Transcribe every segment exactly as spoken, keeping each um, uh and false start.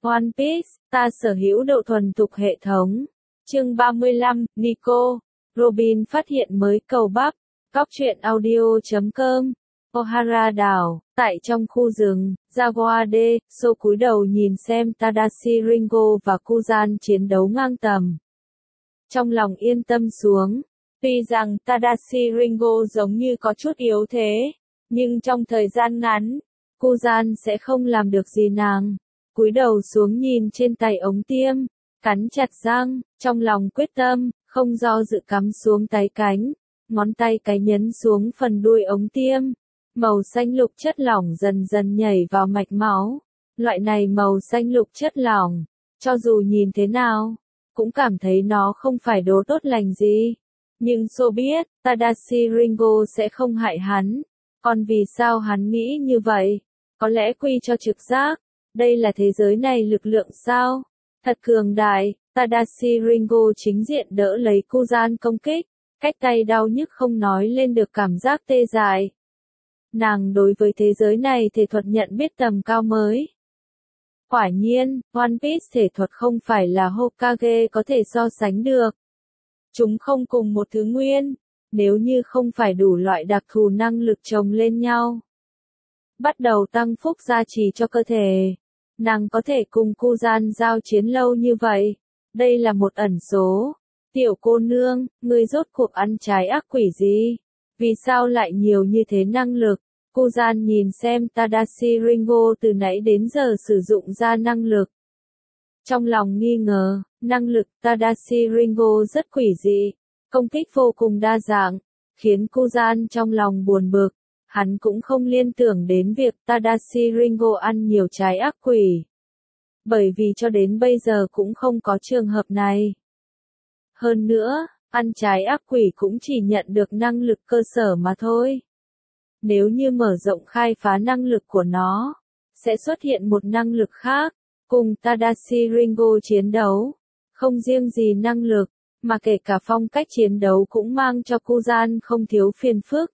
One Piece, ta sở hữu độ thuần thục hệ thống. Chương ba mươi lăm, Nico, Robin phát hiện mới cầu bắp. Cóc truyện audio chấm com. Ohara đảo, tại trong khu rừng, Jaguar D, Sô cúi đầu nhìn xem Tadashi Ringo và Kuzan chiến đấu ngang tầm. Trong lòng yên tâm xuống. Tuy rằng Tadashi Ringo giống như có chút yếu thế, nhưng trong thời gian ngắn, Kuzan sẽ không làm được gì nàng. Cúi đầu xuống nhìn trên tay ống tiêm, cắn chặt răng, trong lòng quyết tâm, không do dự cắm xuống tay cánh, ngón tay cái nhấn xuống phần đuôi ống tiêm. Màu xanh lục chất lỏng dần dần nhảy vào mạch máu. Loại này màu xanh lục chất lỏng, cho dù nhìn thế nào, cũng cảm thấy nó không phải đồ tốt lành gì. Nhưng Sô biết, Tadashi Ringo sẽ không hại hắn. Còn vì sao hắn nghĩ như vậy? Có lẽ quy cho trực giác. Đây là thế giới này lực lượng sao? Thật cường đại. Tadashi Ringo chính diện đỡ lấy Kuzan công kích. Cách tay đau nhức không nói lên được cảm giác tê dại. Nàng đối với thế giới này thể thuật nhận biết tầm cao mới. Quả nhiên, One Piece thể thuật không phải là Hokage có thể so sánh được. Chúng không cùng một thứ nguyên, nếu như không phải đủ loại đặc thù năng lực chồng lên nhau. Bắt đầu tăng phúc gia trì cho cơ thể. Nàng có thể cùng Kuzan giao chiến lâu như vậy. Đây là một ẩn số. Tiểu cô nương, ngươi rốt cuộc ăn trái ác quỷ gì? Vì sao lại nhiều như thế năng lực? Kuzan nhìn xem Tadashi Ringo từ nãy đến giờ sử dụng ra năng lực. Trong lòng nghi ngờ, năng lực Tadashi Ringo rất quỷ dị, công kích vô cùng đa dạng, khiến Kuzan trong lòng buồn bực. Hắn cũng không liên tưởng đến việc Tadashi Ringo ăn nhiều trái ác quỷ. Bởi vì cho đến bây giờ cũng không có trường hợp này. Hơn nữa, ăn trái ác quỷ cũng chỉ nhận được năng lực cơ sở mà thôi. Nếu như mở rộng khai phá năng lực của nó, sẽ xuất hiện một năng lực khác, cùng Tadashi Ringo chiến đấu. Không riêng gì năng lực, mà kể cả phong cách chiến đấu cũng mang cho Kuzan không thiếu phiền phức.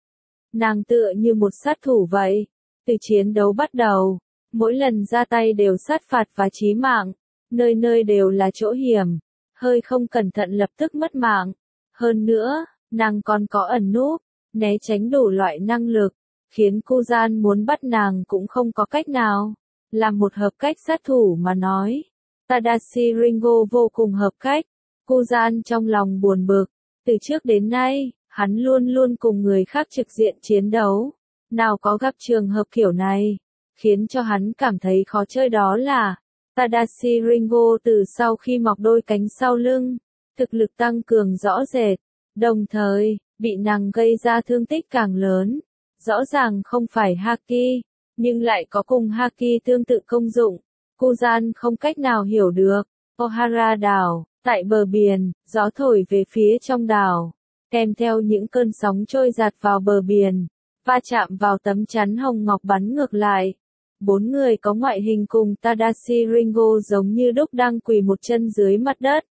Nàng tựa như một sát thủ vậy, từ chiến đấu bắt đầu, mỗi lần ra tay đều sát phạt và chí mạng, nơi nơi đều là chỗ hiểm, hơi không cẩn thận lập tức mất mạng. Hơn nữa, nàng còn có ẩn núp, né tránh đủ loại năng lực, khiến Kuzan muốn bắt nàng cũng không có cách nào. Là một hợp cách sát thủ mà nói, Tadashi Ringo vô cùng hợp cách. Kuzan trong lòng buồn bực, từ trước đến nay, hắn luôn luôn cùng người khác trực diện chiến đấu, nào có gặp trường hợp kiểu này, khiến cho hắn cảm thấy khó chơi đó là, Tadashi Ringo từ sau khi mọc đôi cánh sau lưng, thực lực tăng cường rõ rệt, đồng thời, bị nàng gây ra thương tích càng lớn, rõ ràng không phải Haki, nhưng lại có cùng Haki tương tự công dụng, Kuzan không cách nào hiểu được. Ohara đảo, tại bờ biển, gió thổi về phía trong đảo, kèm theo những cơn sóng trôi giạt vào bờ biển, va chạm vào tấm chắn hồng ngọc bắn ngược lại. Bốn người có ngoại hình cùng Tadashi Ringo giống như đúc đang quỳ một chân dưới mặt đất.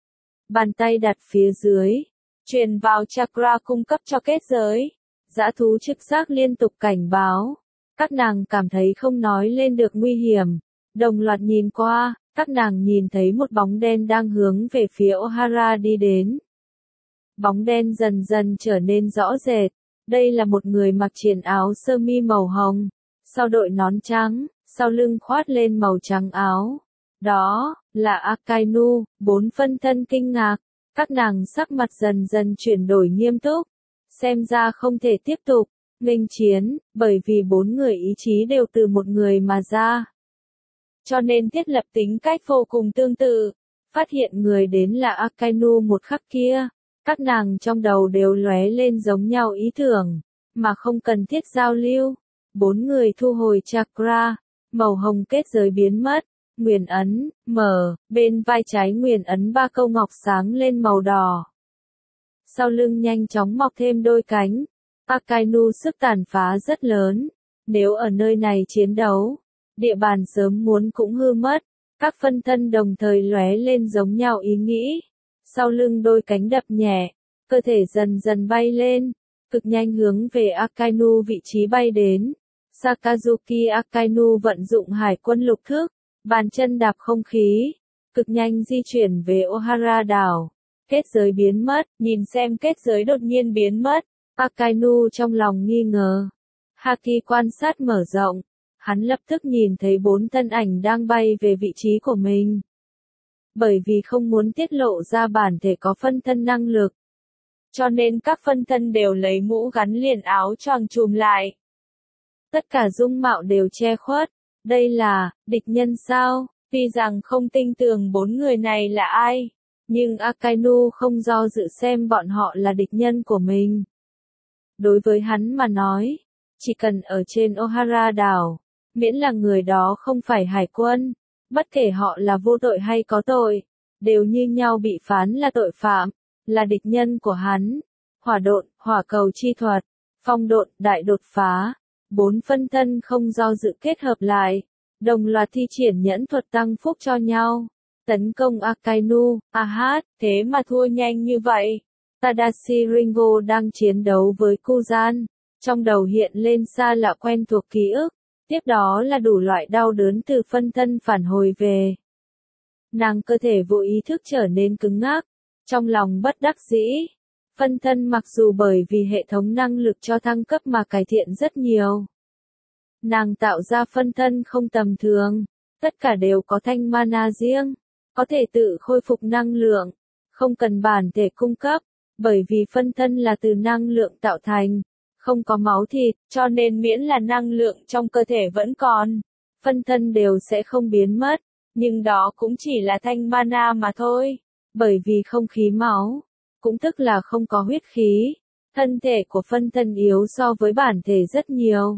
Bàn tay đặt phía dưới, truyền vào chakra cung cấp cho kết giới. Dã thú trực giác liên tục cảnh báo. Các nàng cảm thấy không nói lên được nguy hiểm. Đồng loạt nhìn qua, các nàng nhìn thấy một bóng đen đang hướng về phía Ohara đi đến. Bóng đen dần dần trở nên rõ rệt. Đây là một người mặc triển áo sơ mi màu hồng, sau đội nón trắng, sau lưng khoát lên màu trắng áo. Đó là Akainu. Bốn phân thân kinh ngạc, các nàng sắc mặt dần dần chuyển đổi nghiêm túc. Xem ra không thể tiếp tục nghênh chiến, bởi vì bốn người ý chí đều từ một người mà ra. Cho nên thiết lập tính cách vô cùng tương tự. Phát hiện người đến là Akainu một khắc kia, các nàng trong đầu đều lóe lên giống nhau ý tưởng, mà không cần thiết giao lưu. Bốn người thu hồi chakra, màu hồng kết giới biến mất, nguyền ấn, mở, bên vai trái nguyền ấn ba câu ngọc sáng lên màu đỏ. Sau lưng nhanh chóng mọc thêm đôi cánh, Akainu sức tàn phá rất lớn, nếu ở nơi này chiến đấu, địa bàn sớm muốn cũng hư mất. Các phân thân đồng thời lóe lên giống nhau ý nghĩ, sau lưng đôi cánh đập nhẹ, cơ thể dần dần bay lên, cực nhanh hướng về Akainu vị trí bay đến. Sakazuki Akainu vận dụng hải quân lục thức, Bàn chân đạp không khí, cực nhanh di chuyển về Ohara đảo. Kết giới biến mất, nhìn xem kết giới đột nhiên biến mất. Akainu trong lòng nghi ngờ. Haki quan sát mở rộng. Hắn lập tức nhìn thấy bốn thân ảnh đang bay về vị trí của mình. Bởi vì không muốn tiết lộ ra bản thể có phân thân năng lực, cho nên các phân thân đều lấy mũ gắn liền áo choàng trùm lại. Tất cả dung mạo đều che khuất. Đây là địch nhân sao? Tuy rằng không tin tưởng bốn người này là ai, nhưng Akainu không do dự xem bọn họ là địch nhân của mình. Đối với hắn mà nói, chỉ cần ở trên Ohara đảo, miễn là người đó không phải hải quân, bất kể họ là vô tội hay có tội, đều như nhau bị phán là tội phạm, là địch nhân của hắn. Hỏa độn, hỏa cầu chi thuật, phong độn, đại đột phá, bốn phân thân không do dự kết hợp lại, đồng loạt thi triển nhẫn thuật tăng phúc cho nhau, tấn công Akainu. Ahat, thế mà thua nhanh như vậy. Tadashi Ringo đang chiến đấu với Kuzan, trong đầu hiện lên xa lạ quen thuộc ký ức, tiếp đó là đủ loại đau đớn từ phân thân phản hồi về. Nàng cơ thể vô ý thức trở nên cứng ngắc, trong lòng bất đắc dĩ. Phân thân mặc dù bởi vì hệ thống năng lực cho thăng cấp mà cải thiện rất nhiều. Nàng tạo ra phân thân không tầm thường, tất cả đều có thanh mana riêng, có thể tự khôi phục năng lượng, không cần bản thể cung cấp, bởi vì phân thân là từ năng lượng tạo thành, không có máu thịt, cho nên miễn là năng lượng trong cơ thể vẫn còn, phân thân đều sẽ không biến mất, nhưng đó cũng chỉ là thanh mana mà thôi, bởi vì không khí máu, cũng tức là không có huyết khí, thân thể của phân thân yếu so với bản thể rất nhiều.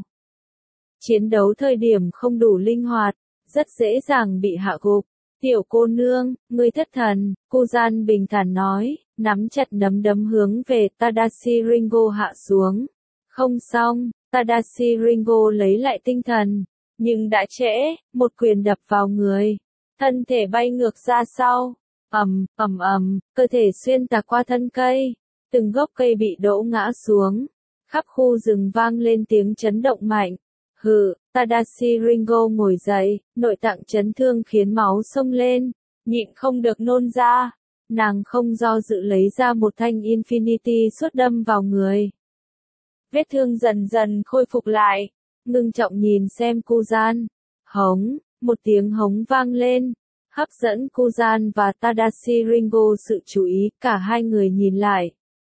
Chiến đấu thời điểm không đủ linh hoạt, rất dễ dàng bị hạ gục. Tiểu cô nương, ngươi thất thần, Kuzan bình thản nói, nắm chặt nắm đấm hướng về Tadashi Ringo hạ xuống. Không xong, Tadashi Ringo lấy lại tinh thần, nhưng đã trễ, một quyền đập vào người. Thân thể bay ngược ra sau, ầm, ầm ầm, cơ thể xuyên tạc qua thân cây, từng gốc cây bị đổ ngã xuống, khắp khu rừng vang lên tiếng chấn động mạnh. Hừ, Tadashi Ringo ngồi dậy, nội tạng chấn thương khiến máu xông lên, nhịn không được nôn ra. Nàng không do dự lấy ra một thanh Infinity Sword đâm vào người. Vết thương dần dần khôi phục lại, ngưng trọng nhìn xem Kuzan. Hống, một tiếng hống vang lên, hấp dẫn Kuzan và Tadashi Ringo sự chú ý, cả hai người nhìn lại.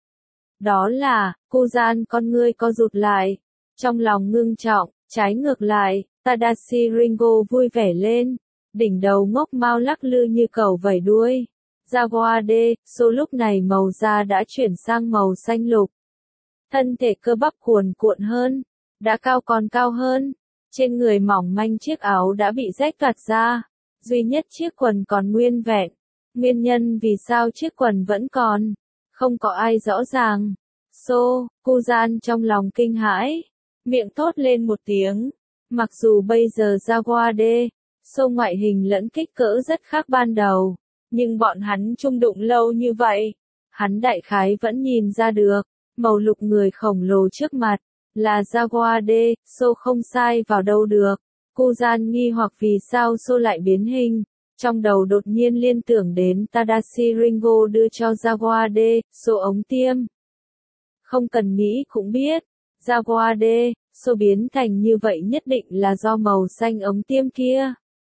Đó là, Kuzan con ngươi co rụt lại, trong lòng ngưng trọng. Trái ngược lại, Tadashi Ringo vui vẻ lên, đỉnh đầu ngốc mau lắc lư như cẩu vẩy đuôi. Jaguar D, số lúc này màu da đã chuyển sang màu xanh lục. Thân thể cơ bắp cuồn cuộn hơn, đã cao còn cao hơn, trên người mỏng manh chiếc áo đã bị rách toạc ra, duy nhất chiếc quần còn nguyên vẹn. Nguyên nhân vì sao chiếc quần vẫn còn, không có ai rõ ràng. So, Kuzan trong lòng kinh hãi. Miệng thốt lên một tiếng, mặc dù bây giờ Jaguar D, So ngoại hình lẫn kích cỡ rất khác ban đầu, nhưng bọn hắn chung đụng lâu như vậy, hắn đại khái vẫn nhìn ra được, màu lục người khổng lồ trước mặt, là Jaguar D, So không sai vào đâu được. Kuzan nghi hoặc vì sao So lại biến hình, trong đầu đột nhiên liên tưởng đến Tadashi Ringo đưa cho Jaguar D, So ống tiêm. Không cần nghĩ cũng biết. Jaguar D, So biến thành như vậy nhất định là do màu xanh ống tiêm kia.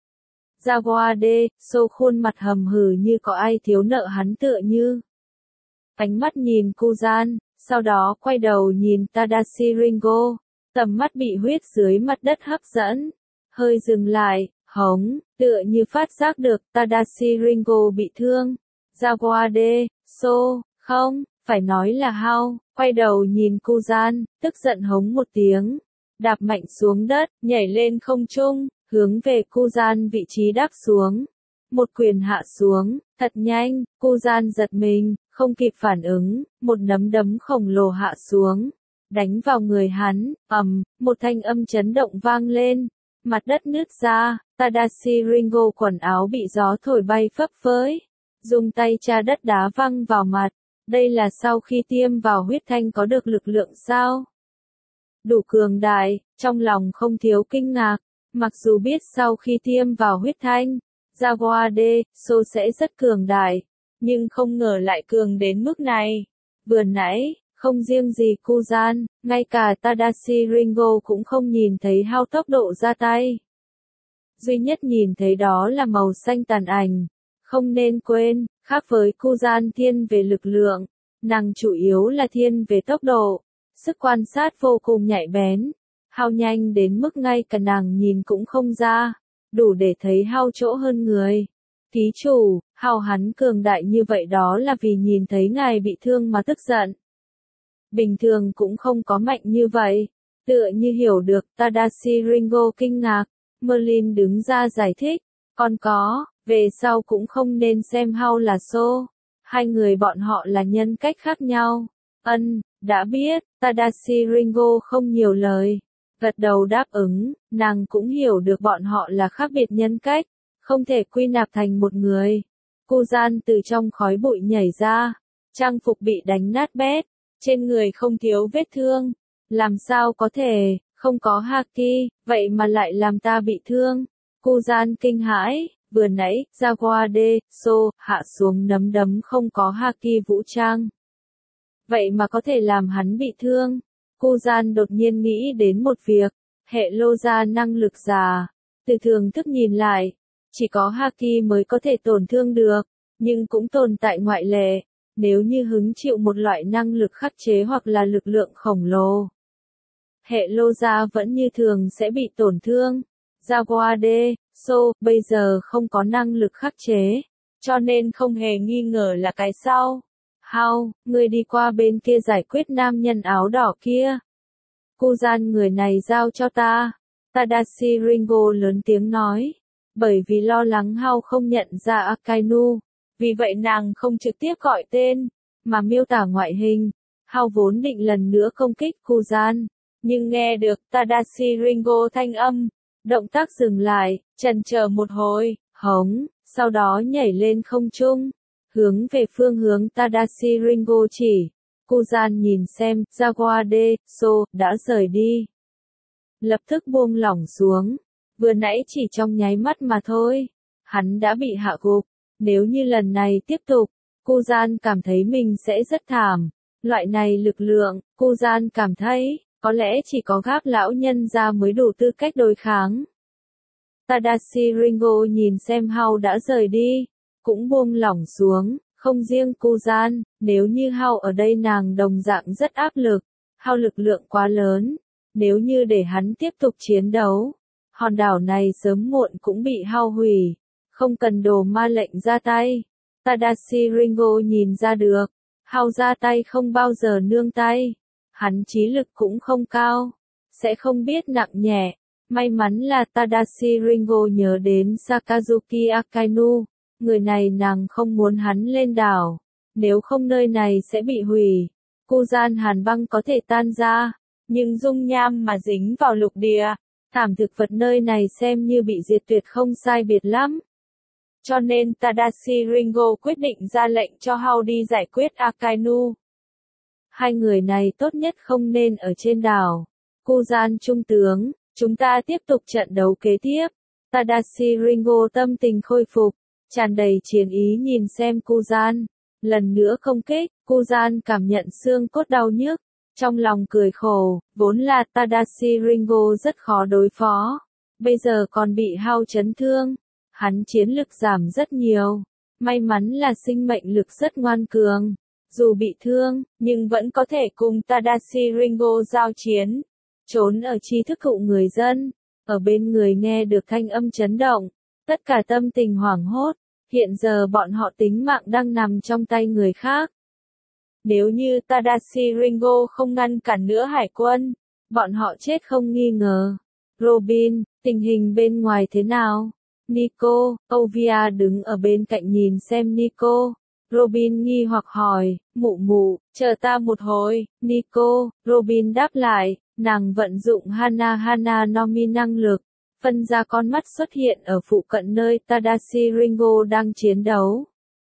Jaguar D, So khuôn mặt hầm hừ như có ai thiếu nợ hắn tựa như. Ánh mắt nhìn Kuzan, sau đó quay đầu nhìn Tadashi Ringo, tầm mắt bị huyết dưới mặt đất hấp dẫn. Hơi dừng lại, hống, tựa như phát giác được Tadashi Ringo bị thương. Jaguar D, So, không, phải nói là Hao, quay đầu nhìn Kuzan, tức giận hống một tiếng, đạp mạnh xuống đất, nhảy lên không trung, hướng về Kuzan vị trí đáp xuống. Một quyền hạ xuống, thật nhanh, Kuzan giật mình, không kịp phản ứng, một nắm đấm khổng lồ hạ xuống, đánh vào người hắn, ầm, một thanh âm chấn động vang lên, mặt đất nứt ra, Tadashi Ringo quần áo bị gió thổi bay phấp phới, dùng tay tra đất đá văng vào mặt. Đây là sau khi tiêm vào huyết thanh có được lực lượng sao? Đủ cường đại, trong lòng không thiếu kinh ngạc, Mặc dù biết sau khi tiêm vào huyết thanh, Jaguar D, Sô sẽ rất cường đại, nhưng không ngờ lại cường đến mức này. Vừa nãy, không riêng gì Kuzan, ngay cả Tadashi Ringo cũng không nhìn thấy Hao tốc độ ra tay. Duy nhất nhìn thấy đó là màu xanh tàn ảnh. Không nên quên, khác với Kuzan thiên về lực lượng, nàng chủ yếu là thiên về tốc độ, sức quan sát vô cùng nhạy bén. Hao nhanh đến mức ngay cả nàng nhìn cũng không ra, đủ để thấy Hao chỗ hơn người. Ký chủ, Hao hắn cường đại như vậy đó là vì nhìn thấy ngài bị thương mà tức giận. Bình thường cũng không có mạnh như vậy. Tựa như hiểu được, Tadashi Ringo kinh ngạc. Merlin đứng ra giải thích. Còn có, về sau cũng không nên xem Hao là Sô. Hai người bọn họ là nhân cách khác nhau. Ân, đã biết, Tadashi Ringo không nhiều lời. Gật đầu đáp ứng, nàng cũng hiểu được bọn họ là khác biệt nhân cách, không thể quy nạp thành một người. Kuzan từ trong khói bụi nhảy ra, trang phục bị đánh nát bét, trên người không thiếu vết thương. Làm sao có thể, không có haki, vậy mà lại làm ta bị thương. Kuzan kinh hãi, vừa nãy, Jaguar D, Sô, hạ xuống nấm đấm không có haki vũ trang. Vậy mà có thể làm hắn bị thương. Kuzan đột nhiên nghĩ đến một việc, hệ lô ra năng lực giả. Từ thường thức nhìn lại, chỉ có haki mới có thể tổn thương được, nhưng cũng tồn tại ngoại lệ, nếu như hứng chịu một loại năng lực khắc chế hoặc là lực lượng khổng lồ. Hệ lô ra vẫn như thường sẽ bị tổn thương. Jaguar D, Sô, bây giờ không có năng lực khắc chế, cho nên không hề nghi ngờ là cái sau. Hao, ngươi đi qua bên kia giải quyết nam nhân áo đỏ kia. Kuzan người này giao cho ta. Tadashi Ringo lớn tiếng nói. Bởi vì lo lắng Hao không nhận ra Akainu. Vì vậy nàng không trực tiếp gọi tên, mà miêu tả ngoại hình. Hao vốn định lần nữa công kích Kuzan, nhưng nghe được Tadashi Ringo thanh âm. Động tác dừng lại, chần chờ một hồi, hống, sau đó nhảy lên không trung. Hướng về phương hướng Tadashi Ringo chỉ. Kuzan nhìn xem, Jaguar D, Sô, đã rời đi. Lập tức buông lỏng xuống. Vừa nãy chỉ trong nháy mắt mà thôi. Hắn đã bị hạ gục. Nếu như lần này tiếp tục, Kuzan cảm thấy mình sẽ rất thảm. Loại này lực lượng, Kuzan cảm thấy, có lẽ chỉ có Gáp lão nhân gia mới đủ tư cách đối kháng. Tadashi Ringo nhìn xem Hao đã rời đi. Cũng buông lỏng xuống, không riêng Kuzan, nếu như Hao ở đây nàng đồng dạng rất áp lực. Hao lực lượng quá lớn, nếu như để hắn tiếp tục chiến đấu, hòn đảo này sớm muộn cũng bị Hao hủy, không cần đồ ma lệnh ra tay. Tadashi Ringo nhìn ra được, Hao ra tay không bao giờ nương tay, hắn trí lực cũng không cao, sẽ không biết nặng nhẹ. May mắn là Tadashi Ringo nhớ đến Sakazuki Akainu. Người này nàng không muốn hắn lên đảo, nếu không nơi này sẽ bị hủy. Kuzan hàn băng có thể tan ra, nhưng dung nham mà dính vào lục địa, thảm thực vật nơi này xem như bị diệt tuyệt không sai biệt lắm. Cho nên Tadashi Ringo quyết định ra lệnh cho Hao đi giải quyết Akainu. Hai người này tốt nhất không nên ở trên đảo. Kuzan trung tướng, chúng ta tiếp tục trận đấu kế tiếp. Tadashi Ringo tâm tình khôi phục, tràn đầy chiến ý nhìn xem Kuzan. Lần nữa công kích, Kuzan cảm nhận xương cốt đau nhức. Trong lòng cười khổ, vốn là Tadashi Ringo rất khó đối phó. Bây giờ còn bị Hao chấn thương. Hắn chiến lực giảm rất nhiều. May mắn là sinh mệnh lực rất ngoan cường. Dù bị thương, nhưng vẫn có thể cùng Tadashi Ringo giao chiến. Trốn ở trí thức cụ người dân. Ở bên người nghe được thanh âm chấn động. Tất cả tâm tình hoảng hốt. Hiện giờ bọn họ tính mạng đang nằm trong tay người khác. Nếu như Tadashi Ringo không ngăn cản nữa hải quân, bọn họ chết không nghi ngờ. Robin, tình hình bên ngoài thế nào? Nico, Ovia đứng ở bên cạnh nhìn xem Nico. Robin nghi hoặc hỏi, mụ mụ, chờ ta một hồi. Nico, Robin đáp lại, nàng vận dụng Hana Hana Nomi năng lực. Phân ra con mắt xuất hiện ở phụ cận nơi Tadashi Ringo đang chiến đấu.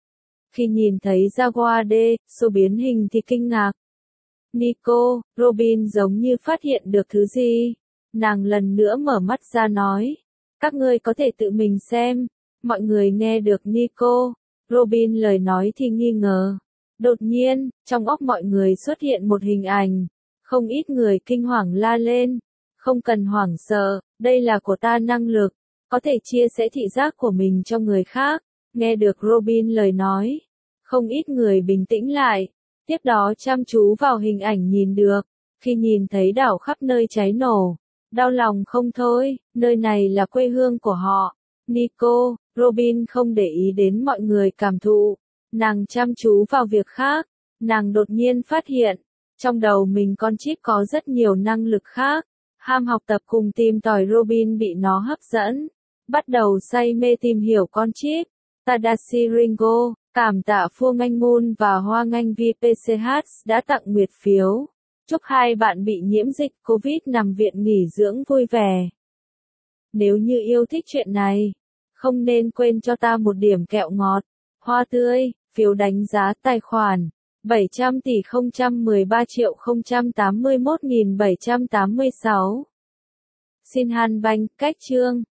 Khi nhìn thấy Jaguar D, Sô biến hình thì kinh ngạc. Nico, Robin giống như phát hiện được thứ gì. Nàng lần nữa mở mắt ra nói. Các ngươi có thể tự mình xem. Mọi người nghe được Nico, Robin lời nói thì nghi ngờ. Đột nhiên, trong óc mọi người xuất hiện một hình ảnh. Không ít người kinh hoàng la lên. Không cần hoảng sợ, đây là của ta năng lực. Có thể chia sẻ thị giác của mình cho người khác. Nghe được Robin lời nói. Không ít người bình tĩnh lại. Tiếp đó chăm chú vào hình ảnh nhìn được. Khi nhìn thấy đảo khắp nơi cháy nổ. Đau lòng không thôi, nơi này là quê hương của họ. Nico, Robin không để ý đến mọi người cảm thụ. Nàng chăm chú vào việc khác. Nàng đột nhiên phát hiện. Trong đầu mình con chip có rất nhiều năng lực khác. Ham học tập cùng tìm tòi Robin bị nó hấp dẫn. Bắt đầu say mê tìm hiểu con chip. Tadashi Ringo, cảm tạ Phương Anh Moon và Hoa Anh vê pê xê hát đã tặng nguyệt phiếu. Chúc hai bạn bị nhiễm dịch Covid nằm viện nghỉ dưỡng vui vẻ. Nếu như yêu thích chuyện này, không nên quên cho ta một điểm kẹo ngọt, hoa tươi, phiếu đánh giá tài khoản bảy trăm tỷ không trăm mười ba triệu không trăm tám mươi mốt nghìn bảy trăm tám mươi sáu. Xin Han Banh, cách chương